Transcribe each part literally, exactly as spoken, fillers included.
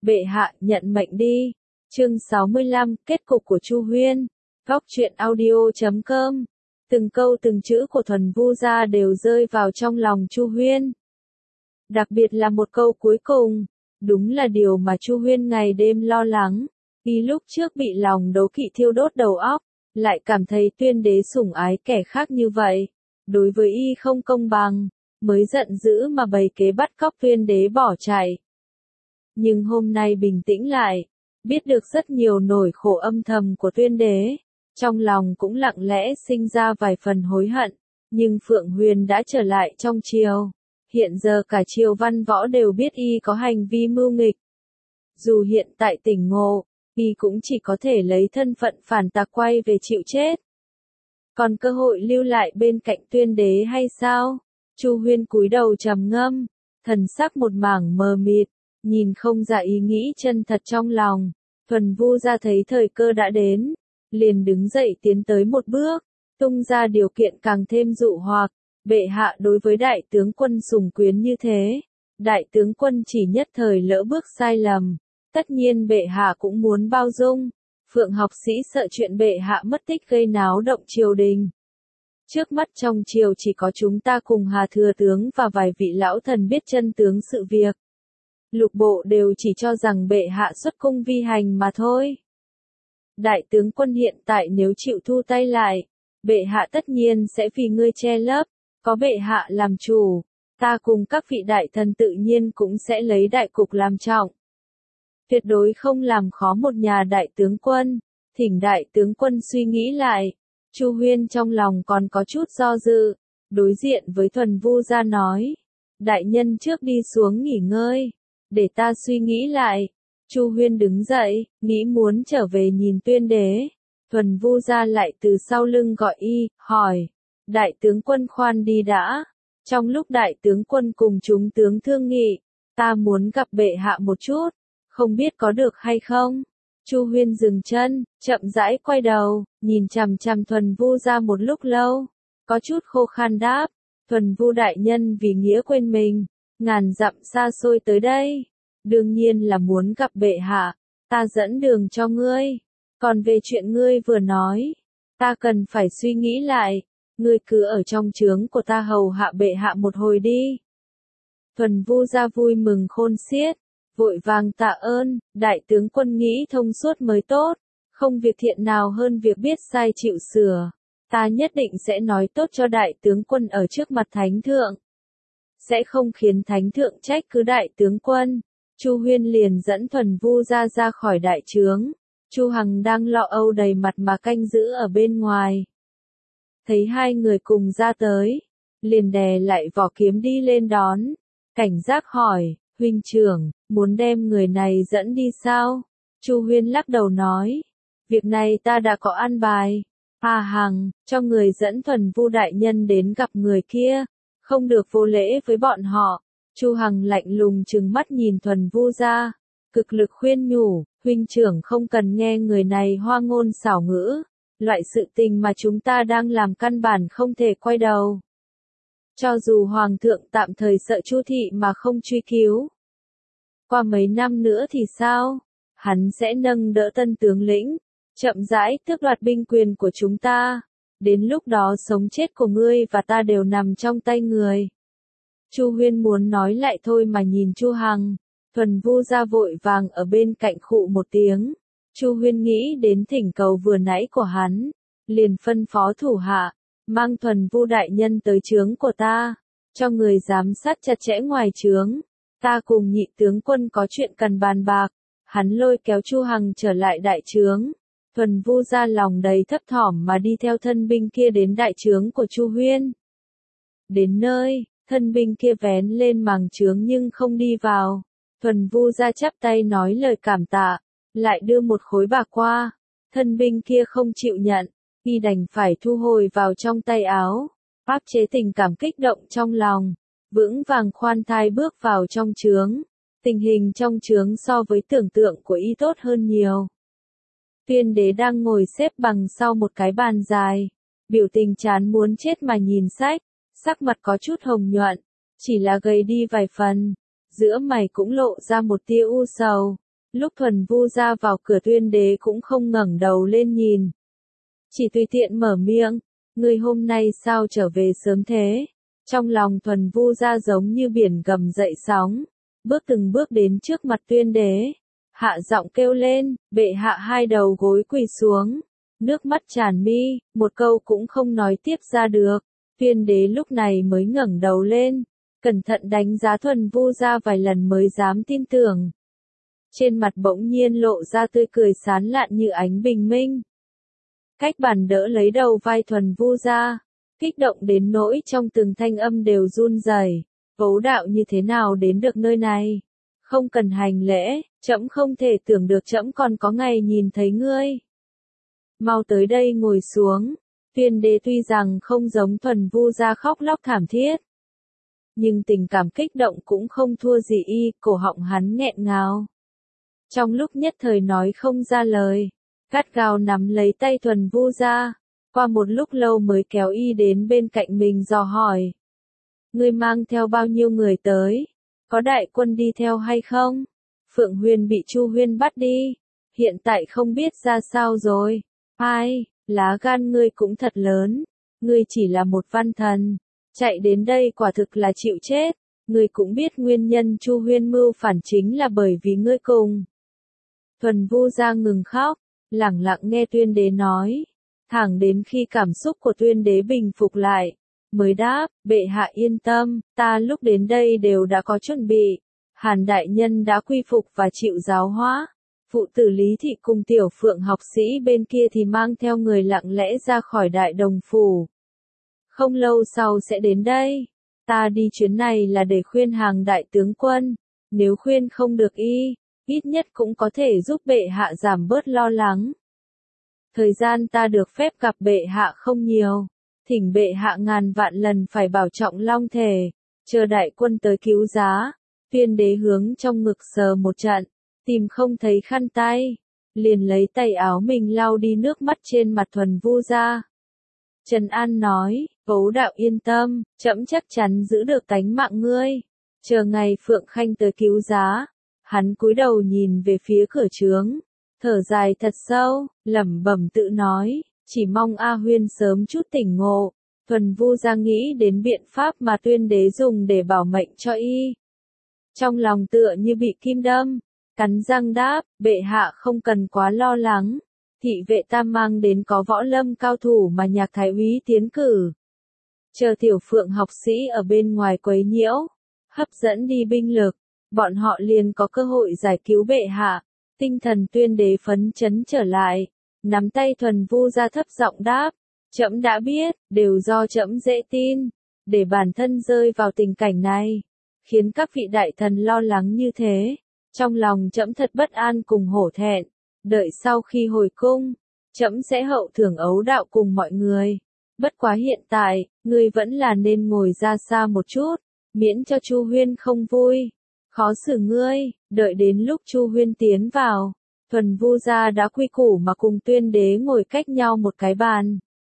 Bệ hạ nhận mệnh đi. Chương sáu mươi lăm, kết cục của Chu Huyên. Góc truyện audio chấm com. Từng câu từng chữ của Thuần Vu Gia đều rơi vào trong lòng Chu Huyên. Đặc biệt là một câu cuối cùng, đúng là điều mà Chu Huyên ngày đêm lo lắng. Y lúc trước bị lòng đố kỵ thiêu đốt đầu óc, lại cảm thấy Tuyên đế sủng ái kẻ khác như vậy, đối với y không công bằng, mới giận dữ mà bày kế bắt cóc Tuyên đế bỏ chạy. Nhưng hôm nay bình tĩnh lại, biết được rất nhiều nỗi khổ âm thầm của Tuyên đế, trong lòng cũng lặng lẽ sinh ra vài phần hối hận, nhưng Phượng Huyền đã trở lại trong triều. Hiện giờ cả triều văn võ đều biết y có hành vi mưu nghịch. Dù hiện tại tỉnh ngộ, y cũng chỉ có thể lấy thân phận phản tặc quay về chịu chết. Còn cơ hội lưu lại bên cạnh Tuyên đế hay sao? Chu Huyên cúi đầu trầm ngâm, thần sắc một mảng mờ mịt, nhìn không ra ý nghĩ chân thật trong lòng. Thuần Vu Gia thấy thời cơ đã đến, liền đứng dậy tiến tới một bước, tung ra điều kiện càng thêm dụ hoặc. Bệ hạ đối với đại tướng quân sủng quyến như thế, đại tướng quân chỉ nhất thời lỡ bước sai lầm, tất nhiên bệ hạ cũng muốn bao dung. Phượng học sĩ sợ chuyện bệ hạ mất tích gây náo động triều đình. Trước mắt trong triều chỉ có chúng ta cùng Hà thừa tướng và vài vị lão thần biết chân tướng sự việc. Lục bộ đều chỉ cho rằng bệ hạ xuất cung vi hành mà thôi. Đại tướng quân hiện tại nếu chịu thu tay lại, bệ hạ tất nhiên sẽ vì ngươi che lấp. Có bệ hạ làm chủ, ta cùng các vị đại thần tự nhiên cũng sẽ lấy đại cục làm trọng. Tuyệt đối không làm khó một nhà đại tướng quân, thỉnh đại tướng quân suy nghĩ lại. Chu Huyên trong lòng còn có chút do dự, đối diện với Thuần Vu Gia nói, đại nhân trước đi xuống nghỉ ngơi, để ta suy nghĩ lại. Chu Huyên đứng dậy, nghĩ muốn trở về nhìn Tuyên đế. Thuần Vu Gia lại từ sau lưng gọi y, hỏi. Đại tướng quân khoan đi đã. Trong lúc đại tướng quân cùng chúng tướng thương nghị, ta muốn gặp bệ hạ một chút, không biết có được hay không? Chu Huyên dừng chân, chậm rãi quay đầu, nhìn chằm chằm Thuần Vu Gia một lúc lâu, có chút khô khan đáp, Thuần Vu đại nhân vì nghĩa quên mình, ngàn dặm xa xôi tới đây, đương nhiên là muốn gặp bệ hạ, ta dẫn đường cho ngươi, còn về chuyện ngươi vừa nói, ta cần phải suy nghĩ lại. Ngươi cứ ở trong trướng của ta hầu hạ bệ hạ một hồi đi. Thuần Vu Gia vui mừng khôn xiết, vội vàng tạ ơn, đại tướng quân nghĩ thông suốt mới tốt, không việc thiện nào hơn việc biết sai chịu sửa. Ta nhất định sẽ nói tốt cho đại tướng quân ở trước mặt thánh thượng. Sẽ không khiến thánh thượng trách cứ đại tướng quân. Chu Huyên liền dẫn Thuần Vu Gia ra khỏi đại trướng. Chu Hằng đang lo âu đầy mặt mà canh giữ ở bên ngoài. Thấy hai người cùng ra tới, liền đè lại vỏ kiếm đi lên đón, cảnh giác hỏi, huynh trưởng, muốn đem người này dẫn đi sao? Chu Huyên lắc đầu nói, việc này ta đã có an bài. Hà Hằng, cho người dẫn Thuần Vu đại nhân đến gặp người kia, không được vô lễ với bọn họ. Chu Hằng lạnh lùng trừng mắt nhìn Thuần Vu Gia, cực lực khuyên nhủ, huynh trưởng không cần nghe người này hoa ngôn xảo ngữ. Loại sự tình mà chúng ta đang làm căn bản không thể quay đầu. Cho dù Hoàng thượng tạm thời sợ Chu thị mà không truy cứu. Qua mấy năm nữa thì sao? Hắn sẽ nâng đỡ tân tướng lĩnh, chậm rãi tước đoạt binh quyền của chúng ta. Đến lúc đó sống chết của ngươi và ta đều nằm trong tay người. Chu Huyên muốn nói lại thôi mà nhìn Chu Hằng. Thuần Vu Gia vội vàng ở bên cạnh khụ một tiếng. Chu Huyên nghĩ đến thỉnh cầu vừa nãy của hắn, liền phân phó thủ hạ, mang Thuần Vu đại nhân tới trướng của ta, cho người giám sát chặt chẽ ngoài trướng, ta cùng nhị tướng quân có chuyện cần bàn bạc. Hắn lôi kéo Chu Hằng trở lại đại trướng, Thuần Vu Gia lòng đầy thấp thỏm mà đi theo thân binh kia đến đại trướng của Chu Huyên. Đến nơi, thân binh kia vén lên màng trướng nhưng không đi vào, Thuần Vu Gia chắp tay nói lời cảm tạ. Lại đưa một khối bạc qua, thân binh kia không chịu nhận, y đành phải thu hồi vào trong tay áo, áp chế tình cảm kích động trong lòng, vững vàng khoan thai bước vào trong trướng. Tình hình trong trướng so với tưởng tượng của y tốt hơn nhiều. Tuyên đế đang ngồi xếp bằng sau một cái bàn dài, biểu tình chán muốn chết mà nhìn sách, sắc mặt có chút hồng nhuận, chỉ là gầy đi vài phần, giữa mày cũng lộ ra một tia u sầu. Lúc Thuần Vu ra vào cửa Tuyên Đế cũng không ngẩng đầu lên nhìn. Chỉ tùy tiện mở miệng, ngươi hôm nay sao trở về sớm thế? Trong lòng Thuần Vu ra giống như biển gầm dậy sóng, bước từng bước đến trước mặt Tuyên Đế, hạ giọng kêu lên, bệ hạ hai đầu gối quỳ xuống, nước mắt tràn mi, một câu cũng không nói tiếp ra được. Tuyên Đế lúc này mới ngẩng đầu lên, cẩn thận đánh giá Thuần Vu ra vài lần mới dám tin tưởng. Trên mặt bỗng nhiên lộ ra tươi cười sán lạn như ánh bình minh. Cách bàn đỡ lấy đầu vai Thuần Vu ra, kích động đến nỗi trong từng thanh âm đều run rẩy. Vấu đạo như thế nào đến được nơi này? Không cần hành lễ, trẫm không thể tưởng được trẫm còn có ngày nhìn thấy ngươi. Mau tới đây ngồi xuống. Tuyên Đế tuy rằng không giống Thuần Vu ra khóc lóc thảm thiết, nhưng tình cảm kích động cũng không thua gì y, cổ họng hắn nghẹn ngào. Trong lúc nhất thời nói không ra lời, gắt gao nắm lấy tay Thuần Vu ra, qua một lúc lâu mới kéo y đến bên cạnh mình dò hỏi. Ngươi mang theo bao nhiêu người tới? Có đại quân đi theo hay không? Phượng Huyền bị Chu Huyên bắt đi, hiện tại không biết ra sao rồi. Ai, lá gan ngươi cũng thật lớn, ngươi chỉ là một văn thần, chạy đến đây quả thực là chịu chết. Ngươi cũng biết nguyên nhân Chu Huyên mưu phản chính là bởi vì ngươi cùng. Thuần Vu ra ngừng khóc, lẳng lặng nghe Tuyên Đế nói, thẳng đến khi cảm xúc của Tuyên Đế bình phục lại, mới đáp, bệ hạ yên tâm, ta lúc đến đây đều đã có chuẩn bị. Hàn đại nhân đã quy phục và chịu giáo hóa. Phụ tử Lý Thị cùng Tiểu Phượng học sĩ bên kia thì mang theo người lặng lẽ ra khỏi Đại Đồng Phủ. Không lâu sau sẽ đến đây. Ta đi chuyến này là để khuyên hàng đại tướng quân. Nếu khuyên không được y, ít nhất cũng có thể giúp bệ hạ giảm bớt lo lắng. Thời gian ta được phép gặp bệ hạ không nhiều. Thỉnh bệ hạ ngàn vạn lần phải bảo trọng long thể. Chờ đại quân tới cứu giá. Tuyên Đế hướng trong ngực sờ một trận, tìm không thấy khăn tay, liền lấy tay áo mình lau đi nước mắt trên mặt Thuần Vu ra. Trần An nói, Vấu đạo yên tâm, trẫm chắc chắn giữ được tánh mạng ngươi. Chờ ngày Phượng Khanh tới cứu giá. Hắn cúi đầu nhìn về phía cửa trướng, thở dài thật sâu, lẩm bẩm tự nói, chỉ mong A Huyên sớm chút tỉnh ngộ. Thuần Vu ra nghĩ đến biện pháp mà Tuyên Đế dùng để bảo mệnh cho y. Trong lòng tựa như bị kim đâm, cắn răng đáp, bệ hạ không cần quá lo lắng. Thị vệ ta mang đến có võ lâm cao thủ mà Nhạc Thái úy tiến cử. Chờ Tiểu Phượng học sĩ ở bên ngoài quấy nhiễu, hấp dẫn đi binh lực, bọn họ liền có cơ hội giải cứu bệ hạ. Tinh thần Tuyên Đế phấn chấn trở lại, nắm tay Thuần Vu ra thấp giọng đáp, trẫm đã biết, đều do trẫm dễ tin, để bản thân rơi vào tình cảnh này, khiến các vị đại thần lo lắng như thế. Trong lòng trẫm thật bất an cùng hổ thẹn, đợi sau khi hồi cung, trẫm sẽ hậu thưởng ấu đạo cùng mọi người. Bất quá hiện tại, ngươi vẫn là nên ngồi ra xa một chút, miễn cho Chu Huyên không vui, khó xử ngươi. Đợi đến lúc Chu Huyên tiến vào, Thuần Vu gia đã quy củ mà cùng Tuyên Đế ngồi cách nhau một cái bàn.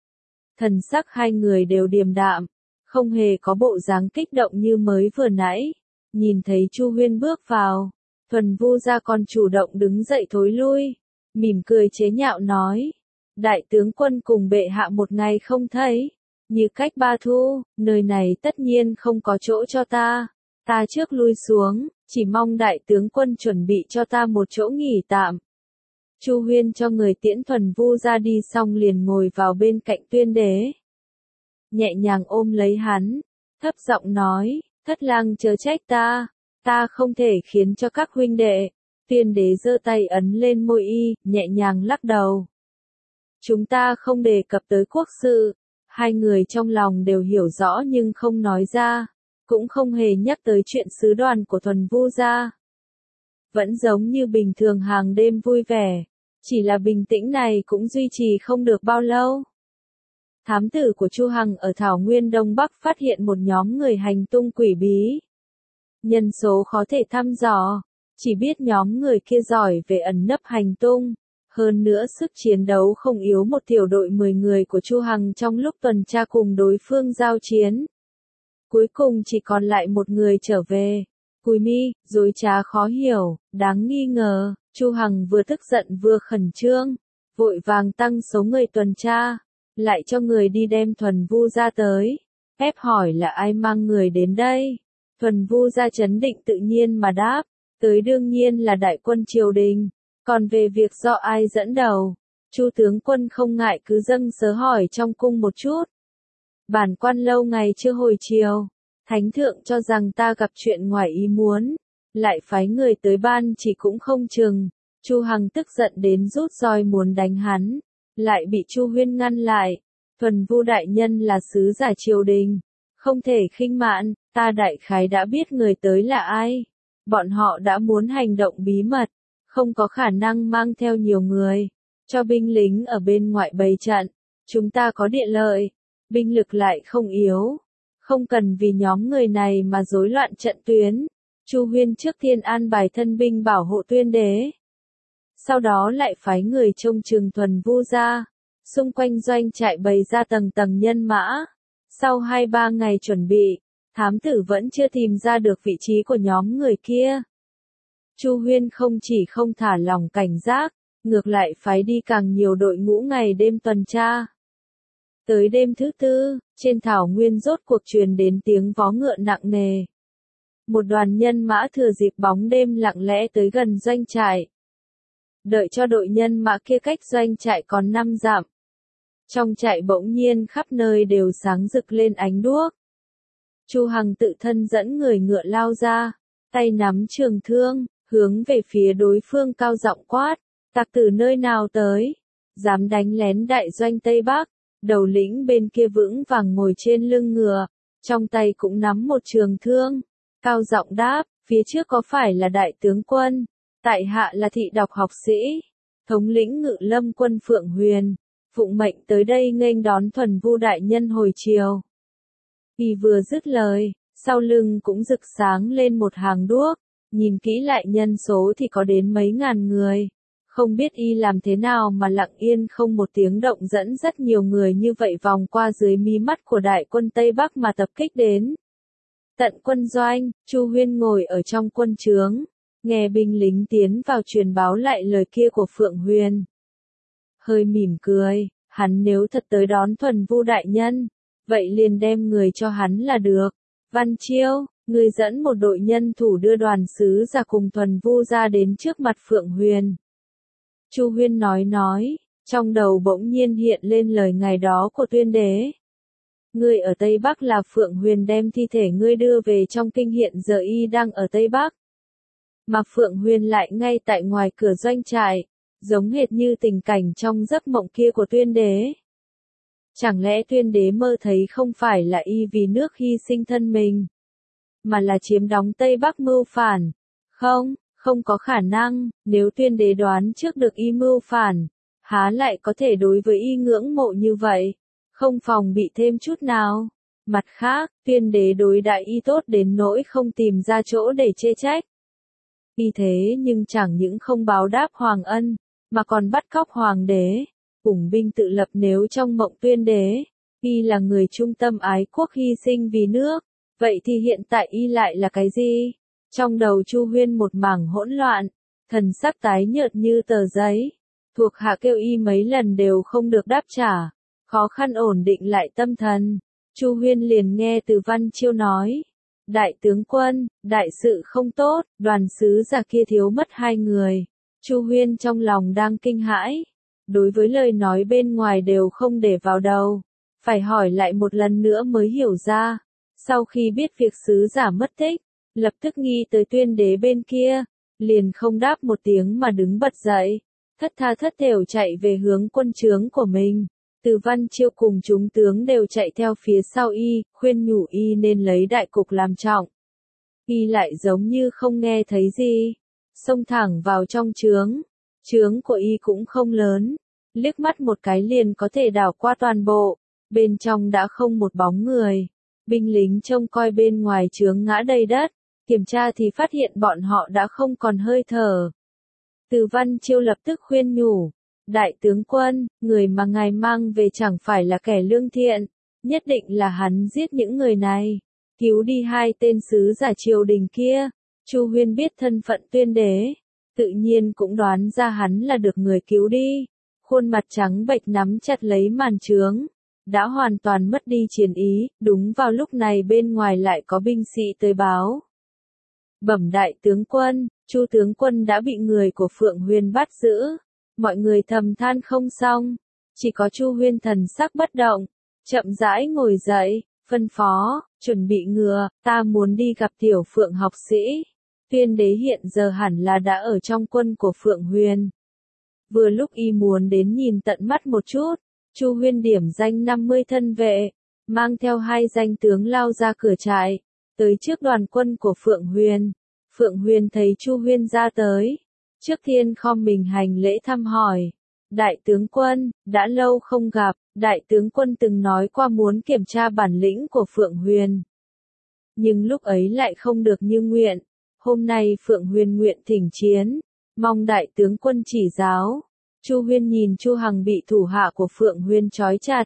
Thần sắc hai người đều điềm đạm, không hề có bộ dáng kích động như mới vừa nãy. Nhìn thấy Chu Huyên bước vào, Thuần Vu gia còn chủ động đứng dậy thối lui, mỉm cười chế nhạo nói, đại tướng quân cùng bệ hạ một ngày không thấy, như cách ba thu, nơi này tất nhiên không có chỗ cho ta, ta trước lui xuống, chỉ mong đại tướng quân chuẩn bị cho ta một chỗ nghỉ tạm. Chu Huyên cho người tiễn Thuần Vu ra đi xong liền ngồi vào bên cạnh Tuyên Đế, nhẹ nhàng ôm lấy hắn, thấp giọng nói, thất lang chớ trách ta, ta không thể khiến cho các huynh đệ. Tuyên Đế giơ tay ấn lên môi y, nhẹ nhàng lắc đầu. Chúng ta không đề cập tới quốc sự, hai người trong lòng đều hiểu rõ nhưng không nói ra, cũng không hề nhắc tới chuyện sứ đoàn của Thuần Vu gia. Vẫn giống như bình thường hàng đêm vui vẻ, chỉ là bình tĩnh này cũng duy trì không được bao lâu. Thám tử của Chu Hằng ở Thảo Nguyên Đông Bắc phát hiện một nhóm người hành tung quỷ bí. Nhân số khó thể thăm dò, chỉ biết nhóm người kia giỏi về ẩn nấp hành tung. Hơn nữa sức chiến đấu không yếu một tiểu đội mười người của Chu Hằng trong lúc tuần tra cùng đối phương giao chiến. Cuối cùng chỉ còn lại một người trở về. Cùi mi, dối trá khó hiểu, đáng nghi ngờ. Chu Hằng vừa tức giận vừa khẩn trương, vội vàng tăng số người tuần tra, lại cho người đi đem Thuần Vu Gia tới, ép hỏi là ai mang người đến đây. Thuần Vu Gia trấn định tự nhiên mà đáp, tới đương nhiên là đại quân triều đình, còn về việc do ai dẫn đầu, Chu tướng quân không ngại cứ dâng sớ hỏi trong cung một chút. Bản quan lâu ngày chưa hồi chiều, thánh thượng cho rằng ta gặp chuyện ngoài ý muốn, lại phái người tới ban chỉ cũng không chừng. Chu Hằng tức giận đến rút roi muốn đánh hắn, lại bị Chu Huyên ngăn lại. Thuần Vu đại nhân là sứ giả triều đình, không thể khinh mạn, ta đại khái đã biết người tới là ai. Bọn họ đã muốn hành động bí mật, không có khả năng mang theo nhiều người, cho binh lính ở bên ngoài bày trận. Chúng ta có địa lợi, binh lực lại không yếu, không cần vì nhóm người này mà rối loạn trận tuyến. Chu Huyên trước tiên an bài thân binh bảo hộ Tuyên đế, sau đó lại phái người trông chừng Thuần Vu Gia, xung quanh doanh trại bày ra tầng tầng nhân mã. Sau hai ba ngày chuẩn bị, thám tử vẫn chưa tìm ra được vị trí của nhóm người kia. Chu Huyên không chỉ không thả lỏng cảnh giác, ngược lại phái đi càng nhiều đội ngũ ngày đêm tuần tra. Tới đêm thứ tư, trên thảo nguyên rốt cuộc truyền đến tiếng vó ngựa nặng nề. Một đoàn nhân mã thừa dịp bóng đêm lặng lẽ tới gần doanh trại. Đợi cho đội nhân mã kia cách doanh trại còn năm dặm. Trong trại bỗng nhiên khắp nơi đều sáng rực lên ánh đuốc. Chu Hằng tự thân dẫn người ngựa lao ra, tay nắm trường thương, hướng về phía đối phương cao giọng quát, tặc từ nơi nào tới, dám đánh lén đại doanh Tây Bắc. Đầu lĩnh bên kia vững vàng ngồi trên lưng ngựa, trong tay cũng nắm một trường thương, cao giọng đáp, phía trước có phải là đại tướng quân, tại hạ là thị đọc học sĩ, thống lĩnh ngự lâm quân Phượng Huyền, phụng mệnh tới đây nghênh đón Thuần Vu đại nhân hồi chiều. Y vừa dứt lời, sau lưng cũng rực sáng lên một hàng đuốc, nhìn kỹ lại nhân số thì có đến mấy ngàn người. Không biết y làm thế nào mà lặng yên không một tiếng động dẫn rất nhiều người như vậy vòng qua dưới mí mắt của đại quân Tây Bắc mà tập kích đến. Tận quân doanh, Chu Huyên ngồi ở trong quân trướng, nghe binh lính tiến vào truyền báo lại lời kia của Phượng Huyền. Hơi mỉm cười, hắn nếu thật tới đón Thuần Vu đại nhân, vậy liền đem người cho hắn là được. Văn Chiêu, người dẫn một đội nhân thủ đưa đoàn sứ ra cùng Thuần Vu ra đến trước mặt Phượng Huyền. Chu Huyên nói nói, trong đầu bỗng nhiên hiện lên lời ngày đó của Tuyên đế. Ngươi ở Tây Bắc là Phượng Huyền đem thi thể ngươi đưa về trong kinh, hiện giờ y đang ở Tây Bắc. Mà Phượng Huyền lại ngay tại ngoài cửa doanh trại, giống hệt như tình cảnh trong giấc mộng kia của Tuyên đế. Chẳng lẽ Tuyên đế mơ thấy không phải là y vì nước hy sinh thân mình, mà là chiếm đóng Tây Bắc mưu phản? Không. Không có khả năng, nếu Tuyên đế đoán trước được y mưu phản, há lại có thể đối với y ngưỡng mộ như vậy, không phòng bị thêm chút nào. Mặt khác, Tuyên đế đối đại y tốt đến nỗi không tìm ra chỗ để chê trách. Y thế nhưng chẳng những không báo đáp hoàng ân, mà còn bắt cóc hoàng đế, ủng binh tự lập. Nếu trong mộng Tuyên đế, y là người trung tâm ái quốc hy sinh vì nước, vậy thì hiện tại y lại là cái gì? Trong đầu Chu Huyên một mảng hỗn loạn, thần sắc tái nhợt như tờ giấy. Thuộc hạ kêu y mấy lần đều không được đáp trả, khó khăn ổn định lại tâm thần. Chu Huyên liền nghe từ Văn Chiêu nói, đại tướng quân, đại sự không tốt, đoàn sứ giả kia thiếu mất hai người. Chu Huyên trong lòng đang kinh hãi, đối với lời nói bên ngoài đều không để vào đầu, phải hỏi lại một lần nữa mới hiểu ra. Sau khi biết việc sứ giả mất tích, lập tức nghi tới Tuyên đế bên kia, liền không đáp một tiếng mà đứng bật dậy, thất tha thất thểu chạy về hướng quân trướng của mình. Từ Văn Chiêu cùng chúng tướng đều chạy theo phía sau y, khuyên nhủ y nên lấy đại cục làm trọng. Y lại giống như không nghe thấy gì, xông thẳng vào trong trướng. Trướng của y cũng không lớn, liếc mắt một cái liền có thể đảo qua toàn bộ, bên trong đã không một bóng người. Binh lính trông coi bên ngoài trướng ngã đầy đất, kiểm tra thì phát hiện bọn họ đã không còn hơi thở. Từ Văn Chiêu lập tức khuyên nhủ, đại tướng quân, người mà ngài mang về chẳng phải là kẻ lương thiện, nhất định là hắn giết những người này, cứu đi hai tên sứ giả triều đình kia. Chu Huyên biết thân phận Tuyên đế, tự nhiên cũng đoán ra hắn là được người cứu đi. Khuôn mặt trắng bệch nắm chặt lấy màn trướng, đã hoàn toàn mất đi chiến ý, đúng vào lúc này bên ngoài lại có binh sĩ tới báo. Bẩm đại tướng quân, Chu tướng quân đã bị người của Phượng Huyên bắt giữ. Mọi người thầm than không xong, chỉ có Chu Huyên thần sắc bất động, chậm rãi ngồi dậy, phân phó, chuẩn bị ngựa, ta muốn đi gặp tiểu Phượng học sĩ. Tuyên đế hiện giờ hẳn là đã ở trong quân của Phượng Huyên. Vừa lúc y muốn đến nhìn tận mắt một chút, Chu Huyên điểm danh năm mươi thân vệ, mang theo hai danh tướng lao ra cửa trại, tới trước đoàn quân của Phượng Huyên. Phượng Huyên thấy Chu Huyên ra tới, trước tiên khom mình hành lễ thăm hỏi. Đại tướng quân, đã lâu không gặp, đại tướng quân từng nói qua muốn kiểm tra bản lĩnh của Phượng Huyên. Nhưng lúc ấy lại không được như nguyện, hôm nay Phượng Huyên nguyện thỉnh chiến, mong đại tướng quân chỉ giáo. Chu Huyên nhìn Chu Hằng bị thủ hạ của Phượng Huyên trói chặt,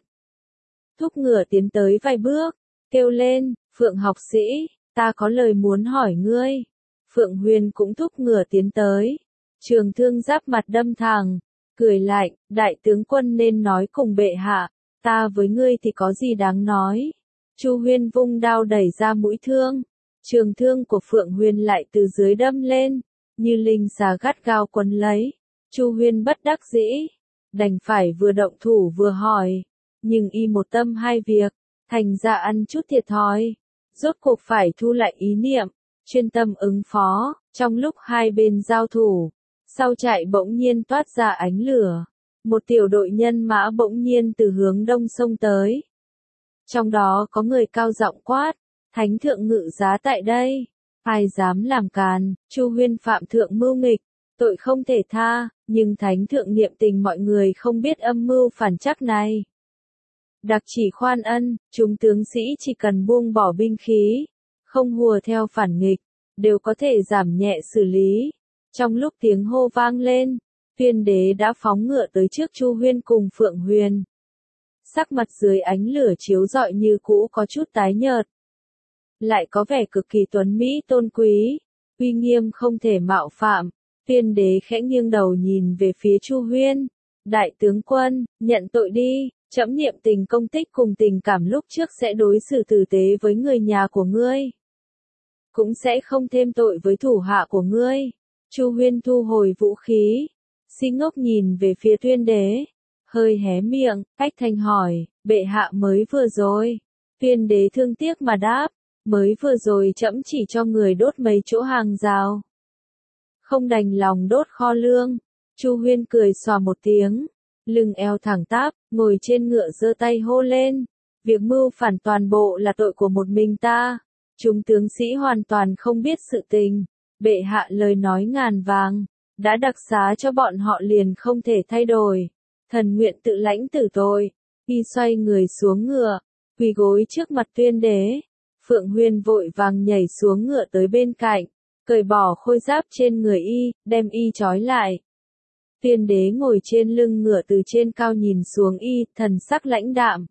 thúc ngựa tiến tới vài bước, kêu lên, Phượng học sĩ, ta có lời muốn hỏi ngươi. Phượng Huyên cũng thúc ngựa tiến tới, trường thương giáp mặt đâm thẳng, cười lạnh, đại tướng quân nên nói cùng bệ hạ, ta với ngươi thì có gì đáng nói. Chu Huyên vung đao đẩy ra mũi thương, trường thương của Phượng Huyên lại từ dưới đâm lên, như linh xà gắt gao quấn lấy. Chu Huyên bất đắc dĩ, đành phải vừa động thủ vừa hỏi, nhưng y một tâm hai việc, thành ra ăn chút thiệt thòi, rốt cuộc phải thu lại ý niệm, chuyên tâm ứng phó. Trong lúc hai bên giao thủ, sau trại bỗng nhiên toát ra ánh lửa, một tiểu đội nhân mã bỗng nhiên từ hướng đông xông tới. Trong đó có người cao giọng quát, thánh thượng ngự giá tại đây, ai dám làm càn. Chu Huyên phạm thượng mưu nghịch, tội không thể tha, nhưng thánh thượng niệm tình mọi người không biết âm mưu phản trắc này. Đặc chỉ khoan ân, chúng tướng sĩ chỉ cần buông bỏ binh khí, không hùa theo phản nghịch, đều có thể giảm nhẹ xử lý. Trong lúc tiếng hô vang lên, Tuyên đế đã phóng ngựa tới trước Chu Huyên cùng Phượng Huyên. Sắc mặt dưới ánh lửa chiếu rọi như cũ có chút tái nhợt, lại có vẻ cực kỳ tuấn mỹ tôn quý, uy nghiêm không thể mạo phạm. Tuyên đế khẽ nghiêng đầu nhìn về phía Chu Huyên, đại tướng quân, nhận tội đi, trẫm niệm tình công tích cùng tình cảm lúc trước sẽ đối xử tử tế với người nhà của ngươi, cũng sẽ không thêm tội với thủ hạ của ngươi. Chu Huyên thu hồi vũ khí, si ngốc nhìn về phía Tuyên đế, hơi hé miệng, cách thanh hỏi, bệ hạ mới vừa rồi. Tuyên đế thương tiếc mà đáp, mới vừa rồi trẫm chỉ cho người đốt mấy chỗ hàng rào, không đành lòng đốt kho lương. Chu Huyên cười xòa một tiếng, lưng eo thẳng tắp, ngồi trên ngựa giơ tay hô lên, việc mưu phản toàn bộ là tội của một mình ta, chúng tướng sĩ hoàn toàn không biết sự tình, bệ hạ lời nói ngàn vàng, đã đặc xá cho bọn họ liền không thể thay đổi, thần nguyện tự lãnh tử tội. Y xoay người xuống ngựa, quỳ gối trước mặt Tuyên đế. Phượng Huyên vội vàng nhảy xuống ngựa tới bên cạnh, cởi bỏ khôi giáp trên người y, đem y trói lại. Tuyên đế ngồi trên lưng ngựa từ trên cao nhìn xuống y, thần sắc lãnh đạm,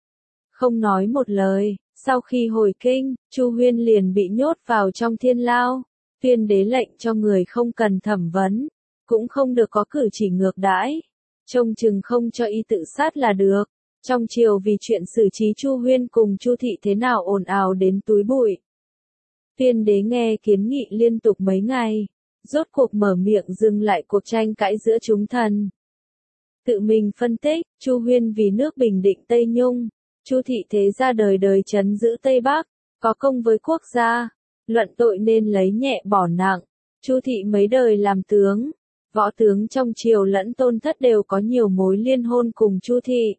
không nói một lời. Sau khi hồi kinh, Chu Huyên liền bị nhốt vào trong thiên lao. Tuyên đế lệnh cho người không cần thẩm vấn, cũng không được có cử chỉ ngược đãi, trông chừng không cho y tự sát là được. Trong triều vì chuyện xử trí Chu Huyên cùng Chu thị thế nào ồn ào đến túi bụi. Tuyên đế nghe kiến nghị liên tục mấy ngày, rốt cuộc mở miệng dừng lại cuộc tranh cãi giữa chúng thần. Tự mình phân tích, Chu Huyên vì nước bình định Tây Nhung, Chu thị thế ra đời đời trấn giữ Tây Bắc, có công với quốc gia, luận tội nên lấy nhẹ bỏ nặng. Chu thị mấy đời làm tướng, võ tướng trong triều lẫn tôn thất đều có nhiều mối liên hôn cùng Chu thị.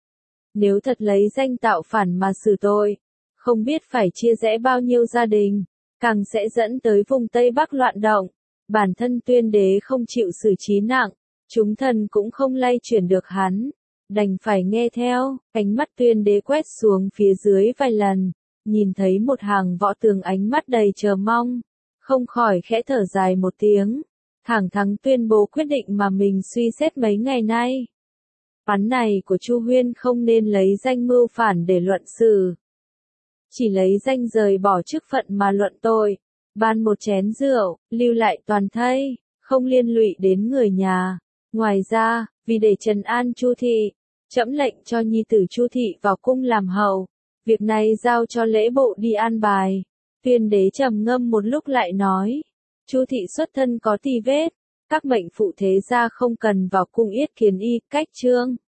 Nếu thật lấy danh tạo phản mà xử tội, không biết phải chia rẽ bao nhiêu gia đình, càng sẽ dẫn tới vùng Tây Bắc loạn động. Bản thân Tuyên đế không chịu xử trí nặng, chúng thần cũng không lay chuyển được hắn, đành phải nghe theo. Ánh mắt Tuyên đế quét xuống phía dưới vài lần, nhìn thấy một hàng võ tướng ánh mắt đầy chờ mong, không khỏi khẽ thở dài một tiếng, thẳng thắn tuyên bố quyết định mà mình suy xét mấy ngày nay. Án này của Chu Huyên không nên lấy danh mưu phản để luận xử, chỉ lấy danh rời bỏ chức phận mà luận tội, ban một chén rượu, lưu lại toàn thây, không liên lụy đến người nhà. Ngoài ra, vì để trấn an Chu thị, trẫm lệnh cho nhi tử Chu thị vào cung làm hầu. Việc này giao cho lễ bộ đi an bài. Tuyên đế trầm ngâm một lúc lại nói, Chu thị xuất thân có tì vết, các mệnh phụ thế gia không cần vào cung yết kiến y, cách trương.